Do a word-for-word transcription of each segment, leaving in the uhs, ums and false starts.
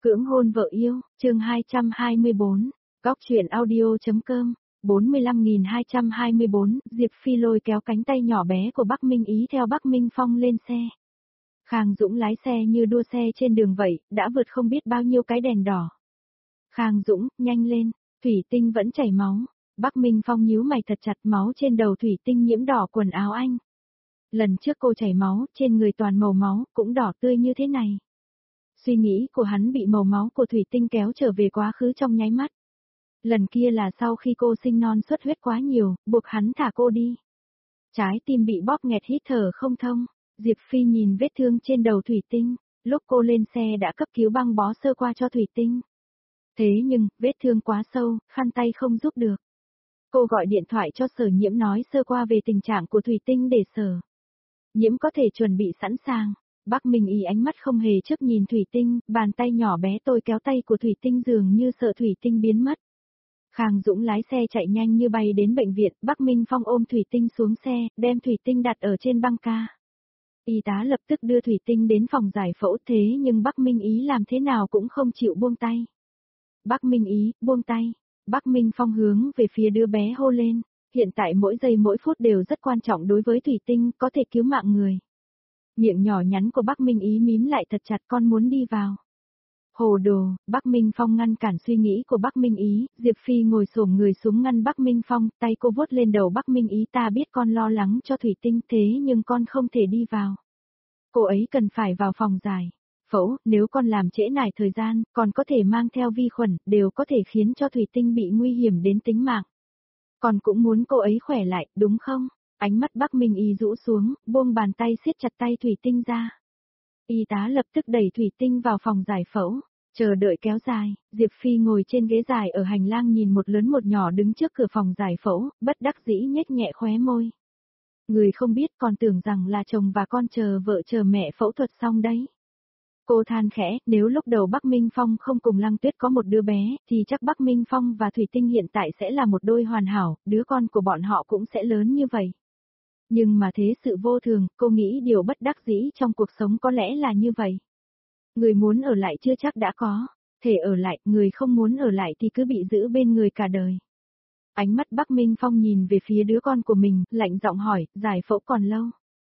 Cưỡng hôn vợ yêu, chương hai trăm hai mươi bốn, Góc truyện audio.com, bốn mươi lăm nghìn hai trăm hai mươi bốn, Diệp Phi lôi kéo cánh tay nhỏ bé của Bắc Minh Ý theo Bắc Minh Phong lên xe. Khang Dũng lái xe như đua xe trên đường vậy, đã vượt không biết bao nhiêu cái đèn đỏ. Khang Dũng, nhanh lên, thủy tinh vẫn chảy máu. Bắc Minh Phong nhíu mày thật chặt, máu trên đầu thủy tinh nhiễm đỏ quần áo anh. Lần trước cô chảy máu, trên người toàn màu máu, cũng đỏ tươi như thế này. Suy nghĩ của hắn bị màu máu của thủy tinh kéo trở về quá khứ trong nháy mắt. Lần kia là sau khi cô sinh non xuất huyết quá nhiều, buộc hắn thả cô đi. Trái tim bị bóp nghẹt hít thở không thông. Diệp Phi nhìn vết thương trên đầu thủy tinh, lúc cô lên xe đã cấp cứu băng bó sơ qua cho thủy tinh. Thế nhưng, vết thương quá sâu, khăn tay không giúp được. Cô gọi điện thoại cho Sở Nhiễm nói sơ qua về tình trạng của thủy tinh để Sở Nhiễm có thể chuẩn bị sẵn sàng. Bắc Minh Ý ánh mắt không hề chớp nhìn thủy tinh, bàn tay nhỏ bé tôi kéo tay của thủy tinh dường như sợ thủy tinh biến mất. Khang Dũng lái xe chạy nhanh như bay đến bệnh viện, Bắc Minh Phong ôm thủy tinh xuống xe, đem thủy tinh đặt ở trên băng ca. Y tá lập tức đưa thủy tinh đến phòng giải phẫu, thế nhưng Bắc Minh Ý làm thế nào cũng không chịu buông tay. Bắc Minh Ý, buông tay. Bắc Minh Phong hướng về phía đứa bé hô lên, hiện tại mỗi giây mỗi phút đều rất quan trọng đối với thủy tinh, có thể cứu mạng người. Miệng nhỏ nhắn của Bắc Minh Ý mím lại thật chặt, con muốn đi vào. Hồ đồ, Bắc Minh Phong ngăn cản suy nghĩ của Bắc Minh Ý, Diệp Phi ngồi xổm người xuống ngăn Bắc Minh Phong, tay cô vuốt lên đầu Bắc Minh Ý, ta biết con lo lắng cho thủy tinh thế nhưng con không thể đi vào. Cô ấy cần phải vào phòng giải phẫu, nếu con làm trễ nải thời gian, còn có thể mang theo vi khuẩn, đều có thể khiến cho thủy tinh bị nguy hiểm đến tính mạng. Con cũng muốn cô ấy khỏe lại, đúng không? Ánh mắt Bắc Minh Ý rũ xuống, buông bàn tay siết chặt tay thủy tinh ra. Y tá lập tức đẩy thủy tinh vào phòng giải phẫu, chờ đợi kéo dài, Diệp Phi ngồi trên ghế dài ở hành lang nhìn một lớn một nhỏ đứng trước cửa phòng giải phẫu, bất đắc dĩ nhếch nhẹ khóe môi. Người không biết còn tưởng rằng là chồng và con chờ vợ chờ mẹ phẫu thuật xong đấy. Cô than khẽ, nếu lúc đầu Bắc Minh Phong không cùng Lăng Tuyết có một đứa bé, thì chắc Bắc Minh Phong và Thủy Tinh hiện tại sẽ là một đôi hoàn hảo, đứa con của bọn họ cũng sẽ lớn như vậy. Nhưng mà thế sự vô thường, cô nghĩ điều bất đắc dĩ trong cuộc sống có lẽ là như vậy. Người muốn ở lại chưa chắc đã có, thể ở lại, người không muốn ở lại thì cứ bị giữ bên người cả đời. Ánh mắt Bắc Minh Phong nhìn về phía đứa con của mình, lạnh giọng hỏi, giải phẫu còn lâu.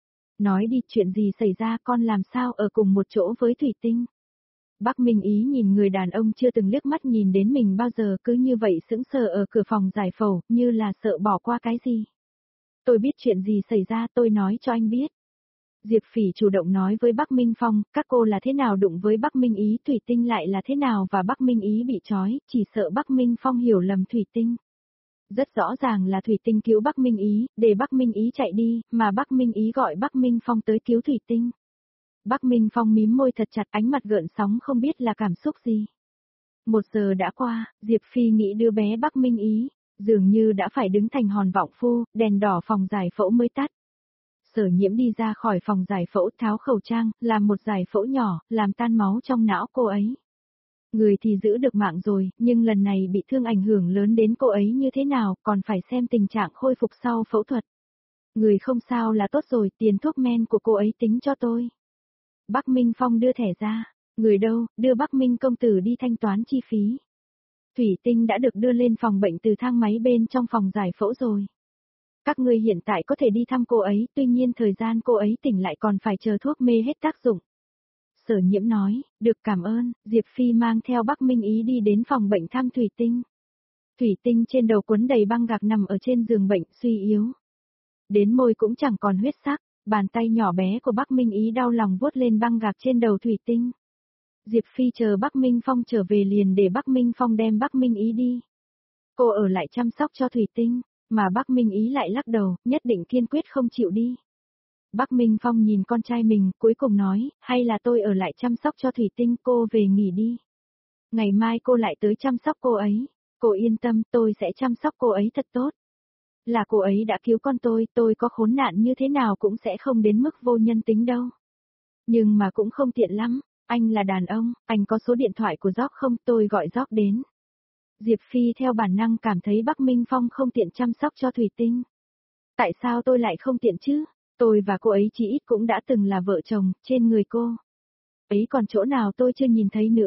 Nói đi, chuyện gì xảy ra, con làm sao ở cùng một chỗ với thủy tinh. Bắc Minh Ý nhìn người đàn ông chưa từng liếc mắt nhìn đến mình bao giờ, cứ như vậy sững sờ ở cửa phòng giải phẫu, như là sợ bỏ qua cái gì. Tôi biết chuyện gì xảy ra, tôi nói cho anh biết. Diệp Phỉ chủ động nói với Bắc Minh Phong, các cô là thế nào đụng với Bắc Minh Ý, thủy tinh lại là thế nào, và Bắc Minh Ý bị trói, chỉ sợ Bắc Minh Phong hiểu lầm thủy tinh. Rất rõ ràng là thủy tinh cứu Bắc Minh Ý, để Bắc Minh Ý chạy đi, mà Bắc Minh Ý gọi Bắc Minh Phong tới cứu thủy tinh. Bắc Minh Phong mím môi thật chặt, ánh mặt gợn sóng không biết là cảm xúc gì. Một giờ đã qua, Diệp Phi nghĩ đứa bé Bắc Minh Ý, dường như đã phải đứng thành hòn vọng phu, đèn đỏ phòng giải phẫu mới tắt. Sở Nhiễm đi ra khỏi phòng giải phẫu, tháo khẩu trang, làm một giải phẫu nhỏ, làm tan máu trong não cô ấy. Người thì giữ được mạng rồi, nhưng lần này bị thương ảnh hưởng lớn đến cô ấy như thế nào, còn phải xem tình trạng khôi phục sau phẫu thuật. Người không sao là tốt rồi, tiền thuốc men của cô ấy tính cho tôi. Bắc Minh Phong đưa thẻ ra, người đâu, đưa Bắc Minh công tử đi thanh toán chi phí. Thủy tinh đã được đưa lên phòng bệnh từ thang máy bên trong phòng giải phẫu rồi. Các ngươi hiện tại có thể đi thăm cô ấy, tuy nhiên thời gian cô ấy tỉnh lại còn phải chờ thuốc mê hết tác dụng. Sở Nhiễm nói, được cảm ơn, Diệp Phi mang theo Bắc Minh Ý đi đến phòng bệnh thăm Thủy Tinh. Thủy Tinh trên đầu quấn đầy băng gạc nằm ở trên giường bệnh, suy yếu. Đến môi cũng chẳng còn huyết sắc, bàn tay nhỏ bé của Bắc Minh Ý đau lòng vuốt lên băng gạc trên đầu Thủy Tinh. Diệp Phi chờ Bắc Minh Phong trở về liền để Bắc Minh Phong đem Bắc Minh Ý đi. Cô ở lại chăm sóc cho Thủy Tinh, mà Bắc Minh Ý lại lắc đầu, nhất định kiên quyết không chịu đi. Bắc Minh Phong nhìn con trai mình, cuối cùng nói, hay là tôi ở lại chăm sóc cho Thủy Tinh, cô về nghỉ đi. Ngày mai cô lại tới chăm sóc cô ấy. Cô yên tâm, tôi sẽ chăm sóc cô ấy thật tốt. Là cô ấy đã cứu con tôi, tôi có khốn nạn như thế nào cũng sẽ không đến mức vô nhân tính đâu. Nhưng mà cũng không tiện lắm, anh là đàn ông, anh có số điện thoại của Gióc không, tôi gọi Gióc đến. Diệp Phi theo bản năng cảm thấy Bắc Minh Phong không tiện chăm sóc cho Thủy Tinh. Tại sao tôi lại không tiện chứ? Tôi và cô ấy chỉ ít cũng đã từng là vợ chồng, trên người cô ấy còn chỗ nào tôi chưa nhìn thấy nữa.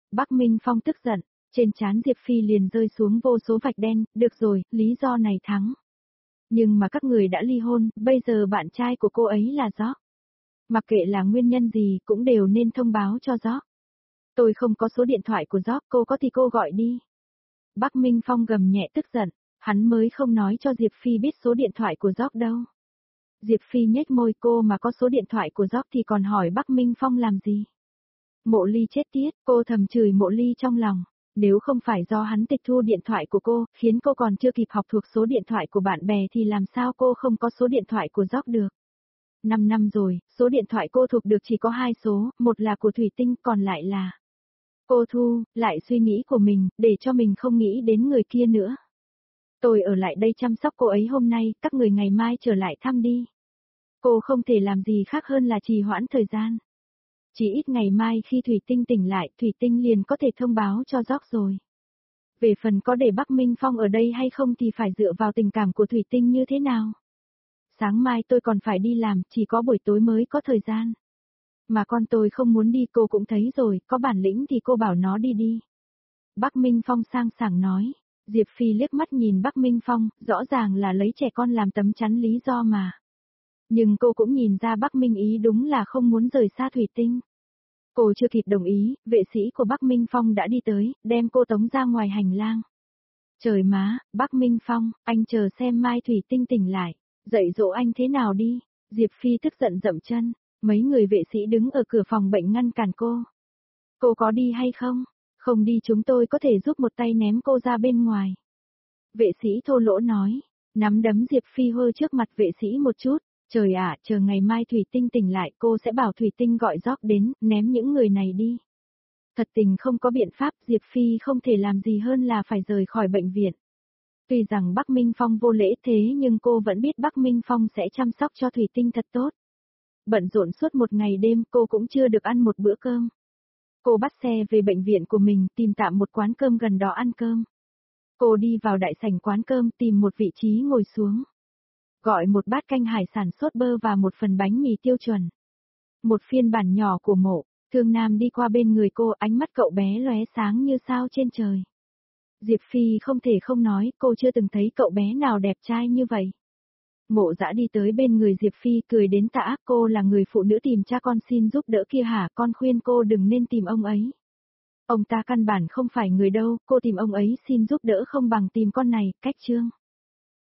Bắc Minh Phong tức giận, trên trán Diệp Phi liền rơi xuống vô số vạch đen, được rồi, lý do này thắng. Nhưng mà các người đã ly hôn, bây giờ bạn trai của cô ấy là Jock. Mặc kệ là nguyên nhân gì cũng đều nên thông báo cho Jock. Tôi không có số điện thoại của Jock, cô có thì cô gọi đi. Bắc Minh Phong gầm nhẹ tức giận, hắn mới không nói cho Diệp Phi biết số điện thoại của Jock đâu. Diệp Phi nhếch môi, cô mà có số điện thoại của Jock thì còn hỏi Bắc Minh Phong làm gì. Mộ Ly chết tiết, cô thầm chửi Mộ Ly trong lòng. Nếu không phải do hắn tịch thu điện thoại của cô, khiến cô còn chưa kịp học thuộc số điện thoại của bạn bè thì làm sao cô không có số điện thoại của Jock được. Năm năm rồi, số điện thoại cô thuộc được chỉ có hai số, một là của Thủy Tinh, còn lại là... Cô thu, lại suy nghĩ của mình, để cho mình không nghĩ đến người kia nữa. Tôi ở lại đây chăm sóc cô ấy hôm nay, các người ngày mai trở lại thăm đi. Cô không thể làm gì khác hơn là trì hoãn thời gian. Chỉ ít ngày mai khi Thủy Tinh tỉnh lại, Thủy Tinh liền có thể thông báo cho Jock rồi. Về phần có để Bắc Minh Phong ở đây hay không thì phải dựa vào tình cảm của Thủy Tinh như thế nào. Sáng mai tôi còn phải đi làm, chỉ có buổi tối mới có thời gian. Mà con tôi không muốn đi, cô cũng thấy rồi, có bản lĩnh thì cô bảo nó đi đi. Bắc Minh Phong sang sảng nói. Diệp Phi liếc mắt nhìn Bắc Minh Phong, rõ ràng là lấy trẻ con làm tấm chắn lý do mà. Nhưng cô cũng nhìn ra Bắc Minh ý đúng là không muốn rời xa Thủy Tinh. Cô chưa kịp đồng ý, vệ sĩ của Bắc Minh Phong đã đi tới, đem cô tống ra ngoài hành lang. Trời má, Bắc Minh Phong, anh chờ xem mai Thủy Tinh tỉnh lại, dạy dỗ anh thế nào đi. Diệp Phi tức giận dậm chân, mấy người vệ sĩ đứng ở cửa phòng bệnh ngăn cản cô. Cô có đi hay không? Không đi chúng tôi có thể giúp một tay ném cô ra bên ngoài. Vệ sĩ thô lỗ nói, nắm đấm Diệp Phi hơ trước mặt vệ sĩ một chút. Trời ạ, chờ ngày mai Thủy Tinh tỉnh lại cô sẽ bảo Thủy Tinh gọi Jock đến, ném những người này đi. Thật tình không có biện pháp, Diệp Phi không thể làm gì hơn là phải rời khỏi bệnh viện. Tuy rằng Bắc Minh Phong vô lễ thế nhưng cô vẫn biết Bắc Minh Phong sẽ chăm sóc cho Thủy Tinh thật tốt. Bận rộn suốt một ngày đêm cô cũng chưa được ăn một bữa cơm. Cô bắt xe về bệnh viện của mình tìm tạm một quán cơm gần đó ăn cơm. Cô đi vào đại sảnh quán cơm tìm một vị trí ngồi xuống. Gọi một bát canh hải sản sốt bơ và một phần bánh mì tiêu chuẩn. Một phiên bản nhỏ của Mộ Thương Nam đi qua bên người cô, ánh mắt cậu bé lóe sáng như sao trên trời. Diệp Phi không thể không nói, cô chưa từng thấy cậu bé nào đẹp trai như vậy. Mộ Dã đi tới bên người Diệp Phi cười đến tả, cô là người phụ nữ tìm cha con xin giúp đỡ kia hả, con khuyên cô đừng nên tìm ông ấy. Ông ta căn bản không phải người đâu, cô tìm ông ấy xin giúp đỡ không bằng tìm con này, cách trương.